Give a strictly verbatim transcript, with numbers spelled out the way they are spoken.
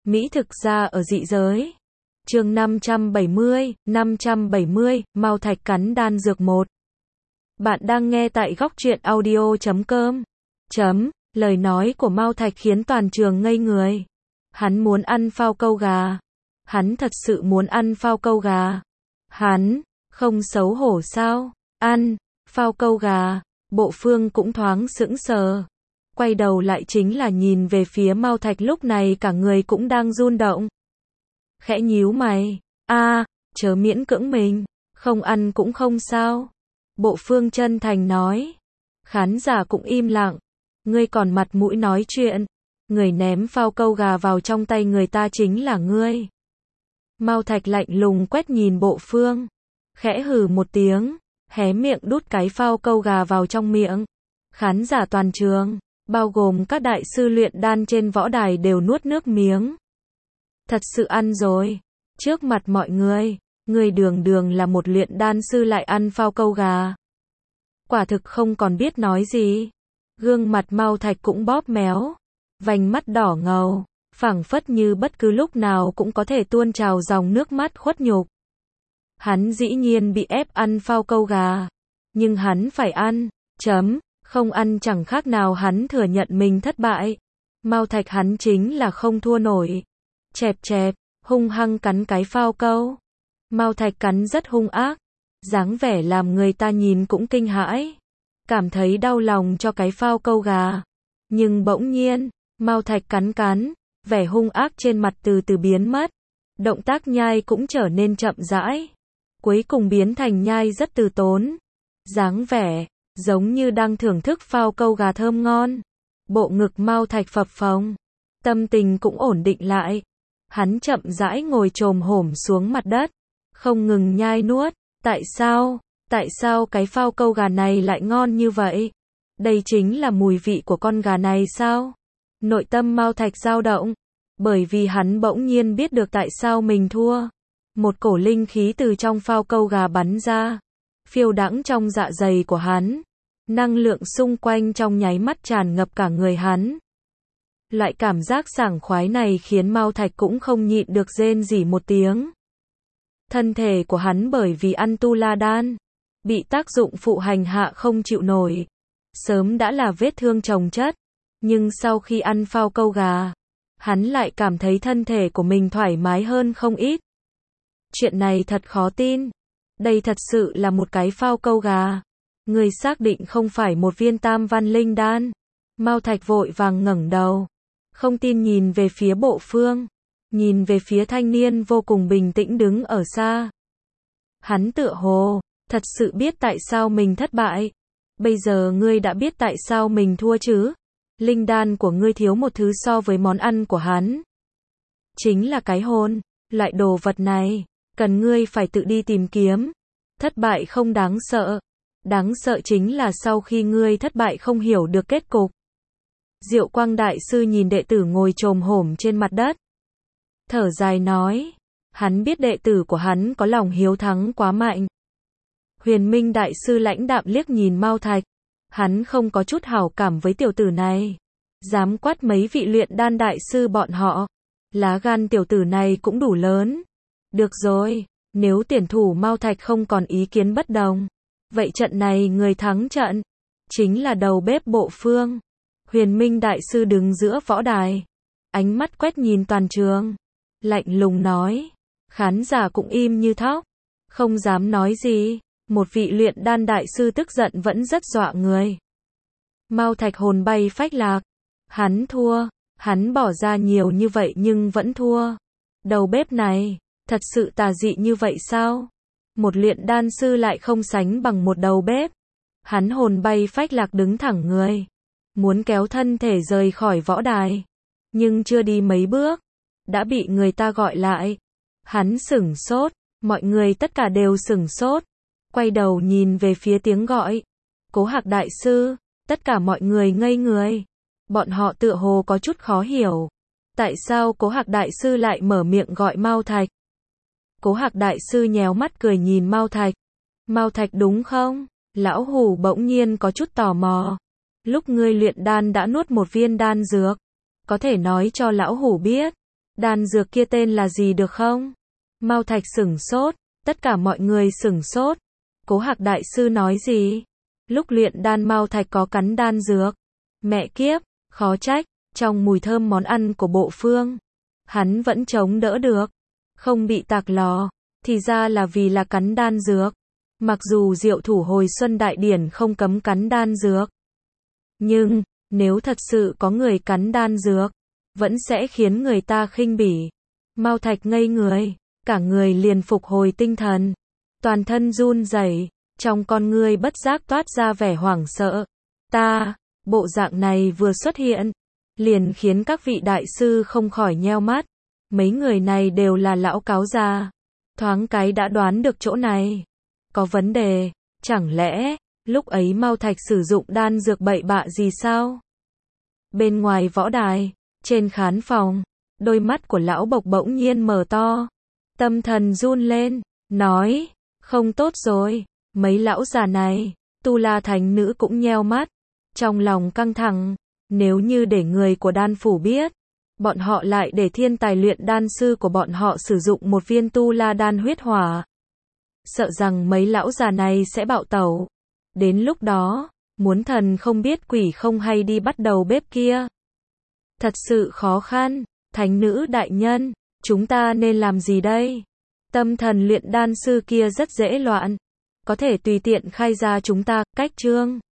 Mỹ thực ra ở dị giới. Chương năm trăm bảy mươi, năm trăm bảy mươi, Mao Thạch cắn đan dược một. Bạn đang nghe tại góc truyện audio chấm com. Chấm, lời nói của Mao Thạch khiến toàn trường ngây người. Hắn muốn ăn phao câu gà. Hắn thật sự muốn ăn phao câu gà. Hắn, không xấu hổ sao? Ăn, phao câu gà. Bộ Phương cũng thoáng sững sờ. Quay đầu lại chính là nhìn về phía Mao Thạch, lúc này cả người cũng đang run động. Khẽ nhíu mày, a, à, chớ miễn cưỡng mình, không ăn cũng không sao. Bộ Phương chân thành nói. Khán giả cũng im lặng. Ngươi còn mặt mũi nói chuyện. Người ném phao câu gà vào trong tay người ta chính là ngươi. Mao Thạch lạnh lùng quét nhìn Bộ Phương. Khẽ hừ một tiếng, hé miệng đút cái phao câu gà vào trong miệng. Khán giả toàn trường, bao gồm các đại sư luyện đan trên võ đài đều nuốt nước miếng. Thật sự ăn rồi. Trước mặt mọi người, người đường đường là một luyện đan sư lại ăn phao câu gà. Quả thực không còn biết nói gì. Gương mặt Mao Thạch cũng bóp méo. Vành mắt đỏ ngầu, phảng phất như bất cứ lúc nào cũng có thể tuôn trào dòng nước mắt khuất nhục. Hắn dĩ nhiên bị ép ăn phao câu gà. Nhưng hắn phải ăn. Chấm. Không ăn chẳng khác nào hắn thừa nhận mình thất bại. Mao Thạch hắn chính là không thua nổi. Chẹp chẹp, hung hăng cắn cái phao câu. Mao Thạch cắn rất hung ác. Dáng vẻ làm người ta nhìn cũng kinh hãi. Cảm thấy đau lòng cho cái phao câu gà. Nhưng bỗng nhiên, Mao Thạch cắn cắn, vẻ hung ác trên mặt từ từ biến mất. Động tác nhai cũng trở nên chậm rãi. Cuối cùng biến thành nhai rất từ tốn. Dáng vẻ giống như đang thưởng thức phao câu gà thơm ngon. Bộ ngực Mao Thạch phập phồng. Tâm tình cũng ổn định lại. Hắn chậm rãi ngồi chồm hổm xuống mặt đất. Không ngừng nhai nuốt. Tại sao? Tại sao cái phao câu gà này lại ngon như vậy? Đây chính là mùi vị của con gà này sao? Nội tâm Mao Thạch dao động. Bởi vì hắn bỗng nhiên biết được tại sao mình thua. Một cổ linh khí từ trong phao câu gà bắn ra. Phiêu đãng trong dạ dày của hắn. Năng lượng xung quanh trong nháy mắt tràn ngập cả người hắn. Loại cảm giác sảng khoái này khiến Mao Thạch cũng không nhịn được rên rỉ một tiếng. Thân thể của hắn bởi vì ăn tu la đan, bị tác dụng phụ hành hạ không chịu nổi. Sớm đã là vết thương chồng chất. Nhưng sau khi ăn phao câu gà, hắn lại cảm thấy thân thể của mình thoải mái hơn không ít. Chuyện này thật khó tin. Đây thật sự là một cái phao câu gà. Người xác định không phải một viên tam văn linh đan. Mao Thạch vội vàng ngẩng đầu. Không tin nhìn về phía Bộ Phương. Nhìn về phía thanh niên vô cùng bình tĩnh đứng ở xa. Hắn tựa hồ thật sự biết tại sao mình thất bại. Bây giờ ngươi đã biết tại sao mình thua chứ? Linh đan của ngươi thiếu một thứ so với món ăn của hắn. Chính là cái hồn. Loại đồ vật này, cần ngươi phải tự đi tìm kiếm. Thất bại không đáng sợ. Đáng sợ chính là sau khi ngươi thất bại không hiểu được kết cục. Diệu Quang Đại Sư nhìn đệ tử ngồi chồm hổm trên mặt đất. Thở dài nói. Hắn biết đệ tử của hắn có lòng hiếu thắng quá mạnh. Huyền Minh Đại Sư lãnh đạm liếc nhìn Mao Thạch. Hắn không có chút hảo cảm với tiểu tử này. Dám quát mấy vị luyện đan đại sư bọn họ. Lá gan tiểu tử này cũng đủ lớn. Được rồi, nếu tiền thủ Mao Thạch không còn ý kiến bất đồng. Vậy trận này người thắng trận chính là đầu bếp Bộ Phương. Huyền Minh Đại Sư đứng giữa võ đài. Ánh mắt quét nhìn toàn trường. Lạnh lùng nói. Khán giả cũng im như thóc. Không dám nói gì. Một vị luyện đan đại sư tức giận vẫn rất dọa người. Mao Thạch hồn bay phách lạc. Hắn thua. Hắn bỏ ra nhiều như vậy nhưng vẫn thua. Đầu bếp này, thật sự tà dị như vậy sao? Một luyện đan sư lại không sánh bằng một đầu bếp. Hắn hồn bay phách lạc đứng thẳng người. Muốn kéo thân thể rời khỏi võ đài. Nhưng chưa đi mấy bước. Đã bị người ta gọi lại. Hắn sửng sốt. Mọi người tất cả đều sửng sốt. Quay đầu nhìn về phía tiếng gọi. Cố Hạc Đại Sư. Tất cả mọi người ngây người. Bọn họ tựa hồ có chút khó hiểu. Tại sao Cố Hạc Đại Sư lại mở miệng gọi Mao Thạch? Cố Hạc Đại Sư nhéo mắt cười nhìn Mao Thạch. Mao Thạch đúng không? Lão Hủ bỗng nhiên có chút tò mò. Lúc ngươi luyện đan đã nuốt một viên đan dược. Có thể nói cho Lão Hủ biết. Đan dược kia tên là gì được không? Mao Thạch sửng sốt, tất cả mọi người sửng sốt. Cố Hạc đại sư nói gì? Lúc luyện đan Mao Thạch có cắn đan dược. Mẹ kiếp, khó trách, trong mùi thơm món ăn của Bộ Phương, hắn vẫn chống đỡ được, không bị tạc lò, thì ra là vì là cắn đan dược. Mặc dù Diệu Thủ hồi xuân đại điển không cấm cắn đan dược, nhưng nếu thật sự có người cắn đan dược, vẫn sẽ khiến người ta khinh bỉ. Mao Thạch ngây người, cả người liền phục hồi tinh thần, toàn thân run rẩy, trong con ngươi bất giác toát ra vẻ hoảng sợ. Ta, bộ dạng này vừa xuất hiện, liền khiến các vị đại sư không khỏi nheo mắt. Mấy người này đều là lão cáo già, thoáng cái đã đoán được chỗ này có vấn đề. Chẳng lẽ lúc ấy Mao Thạch sử dụng đan dược bậy bạ gì sao? Bên ngoài võ đài, trên khán phòng, đôi mắt của lão Bộc bỗng nhiên mở to, tâm thần run lên, nói, không tốt rồi. Mấy lão già này, Tu La thánh nữ cũng nheo mắt, trong lòng căng thẳng. Nếu như để người của đan phủ biết, bọn họ lại để thiên tài luyện đan sư của bọn họ sử dụng một viên Tu La đan huyết hỏa, sợ rằng mấy lão già này sẽ bạo tẩu. Đến lúc đó, muốn thần không biết quỷ không hay đi bắt đầu bếp kia. Thật sự khó khăn. Thánh nữ đại nhân, chúng ta nên làm gì đây? Tâm thần luyện đan sư kia rất dễ loạn, có thể tùy tiện khai ra chúng ta cách chương